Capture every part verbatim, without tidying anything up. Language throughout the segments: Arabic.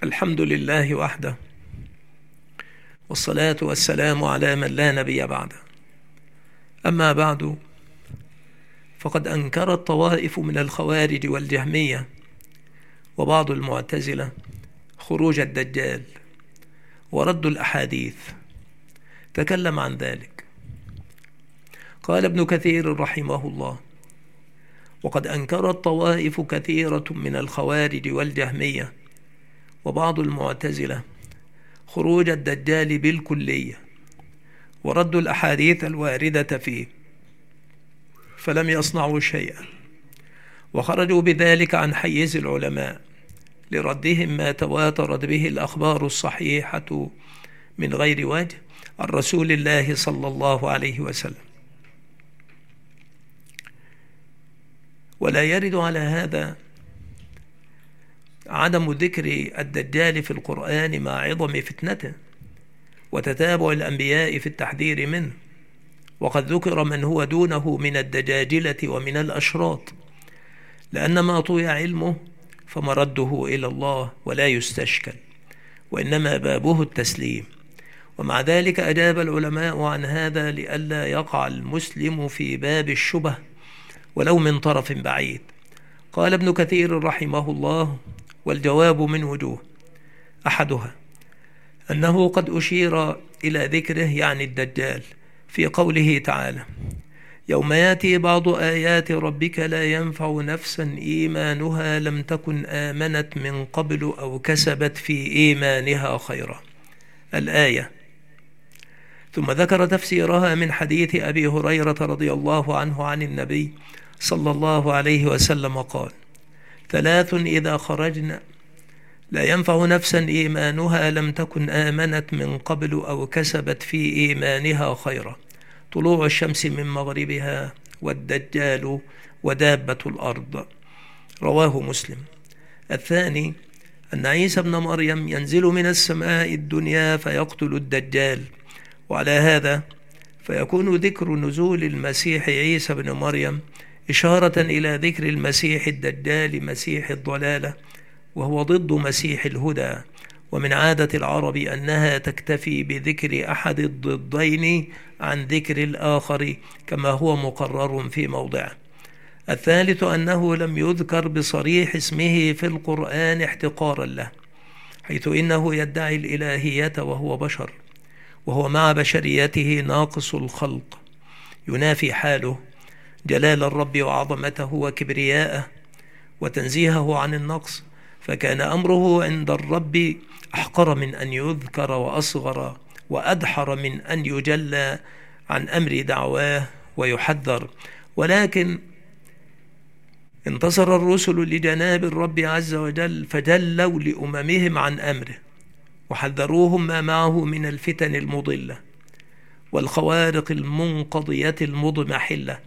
الحمد لله وحده، والصلاة والسلام على من لا نبي بعده. أما بعد، فقد أنكرت طوائف من الخوارج والجهمية وبعض المعتزلة خروج الدجال ورد الأحاديث. تكلم عن ذلك. قال ابن كثير رحمه الله: وقد أنكرت طوائف كثيرة من الخوارج والجهمية وبعض المعتزلة خروج الدجال بالكلية ورد الأحاديث الواردة فيه، فلم يصنعوا شيئا، وخرجوا بذلك عن حيز العلماء لردهم ما تواترت به الأخبار الصحيحة من غير وجه عن رسول الله صلى الله عليه وسلم. ولا يرد على هذا عدم ذكر الدجال في القرآن مع عظم فتنته وتتابع الأنبياء في التحذير منه، وقد ذكر من هو دونه من الدجاجلة ومن الأشراط، لأن ما طوي علمه فمرده إلى الله ولا يستشكل، وإنما بابه التسليم. ومع ذلك أجاب العلماء عن هذا لئلا يقع المسلم في باب الشبه ولو من طرف بعيد. قال ابن كثير رحمه الله: والجواب من وجوه: أحدها أنه قد أشير إلى ذكره، يعني الدجال، في قوله تعالى: يوم يأتي بعض آيات ربك لا ينفع نفسا إيمانها لم تكن آمنت من قبل أو كسبت في إيمانها خيرا، الآية. ثم ذكر تفسيرها من حديث أبي هريرة رضي الله عنه عن النبي صلى الله عليه وسلم قال: ثلاث إذا خرجنا لا ينفع نفسا إيمانها لم تكن آمنت من قبل أو كسبت في إيمانها خيرا: طلوع الشمس من مغربها، والدجال، ودابة الأرض. رواه مسلم. الثاني أن عيسى ابن مريم ينزل من السماء الدنيا فيقتل الدجال، وعلى هذا فيكون ذكر نزول المسيح عيسى ابن مريم إشارة إلى ذكر المسيح الدجال مسيح الضلالة، وهو ضد مسيح الهدى. ومن عادة العرب أنها تكتفي بذكر أحد الضدين عن ذكر الآخر كما هو مقرر في موضعه. الثالث أنه لم يذكر بصريح اسمه في القرآن احتقارا له، حيث إنه يدعي الإلهية وهو بشر، وهو مع بشريته ناقص الخلق، ينافي حاله جلال الرب وعظمته وكبرياءه وتنزيهه عن النقص، فكان أمره عند الرب أحقر من أن يذكر وأصغر وأدحر من أن يجلى عن أمر دعواه ويحذر. ولكن انتصر الرسل لجناب الرب عز وجل فجلوا لأممهم عن أمره وحذروهم ما معه من الفتن المضلة والخوارق المنقضية المضمحلة،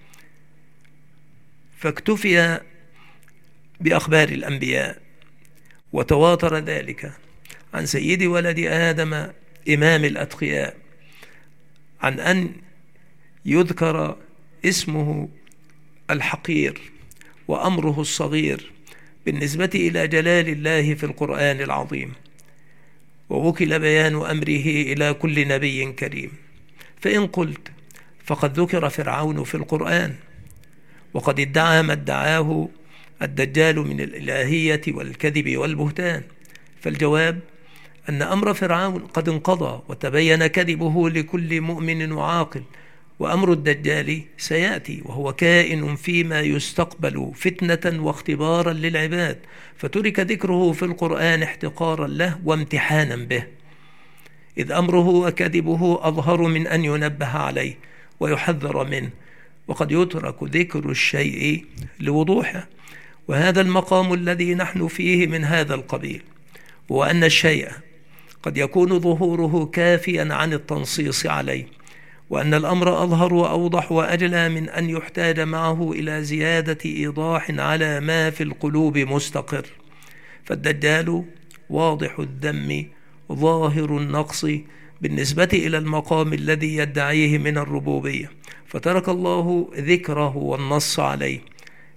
فاكتفي بأخبار الأنبياء. وتواتر ذلك عن سيد ولد آدم إمام الأتقياء عن أن يذكر اسمه الحقير وأمره الصغير بالنسبة إلى جلال الله في القرآن العظيم، ووكل بيان أمره إلى كل نبي كريم. فإن قلت فقد ذكر فرعون في القرآن، وقد ادعى ما ادعاه الدجال من الإلهية والكذب والبهتان، فالجواب أن أمر فرعون قد انقضى وتبين كذبه لكل مؤمن وعاقل، وأمر الدجال سيأتي وهو كائن فيما يستقبل فتنة واختبارا للعباد، فترك ذكره في القرآن احتقارا له وامتحانا به، إذ أمره وكذبه أظهر من أن ينبه عليه ويحذر منه، وقد يترك ذكر الشيء لوضوحه. وهذا المقام الذي نحن فيه من هذا القبيل، وأن الشيء قد يكون ظهوره كافيا عن التنصيص عليه، وأن الأمر أظهر وأوضح وأجلى من أن يحتاج معه إلى زيادة إيضاح على ما في القلوب مستقر. فالدجال واضح الذم ظاهر النقص بالنسبة إلى المقام الذي يدعيه من الربوبية، فترك الله ذكره والنص عليه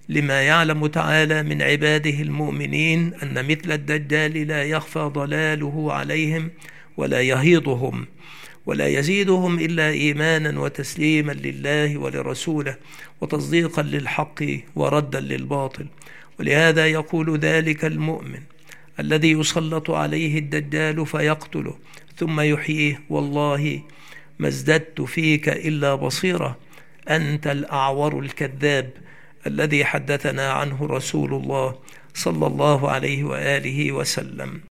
لما يعلم تعالى من عباده المؤمنين أن مثل الدجال لا يخفى ضلاله عليهم ولا يهيضهم ولا يزيدهم إلا إيمانا وتسليما لله ولرسوله وتصديقا للحق وردا للباطل. ولهذا يقول ذلك المؤمن الذي يسلط عليه الدجال فيقتله ثم يحييه: والله ما ازددت فيك إلا بصيرة، أنت الأعور الكذاب الذي حدثنا عنه رسول الله صلى الله عليه وآله وسلم.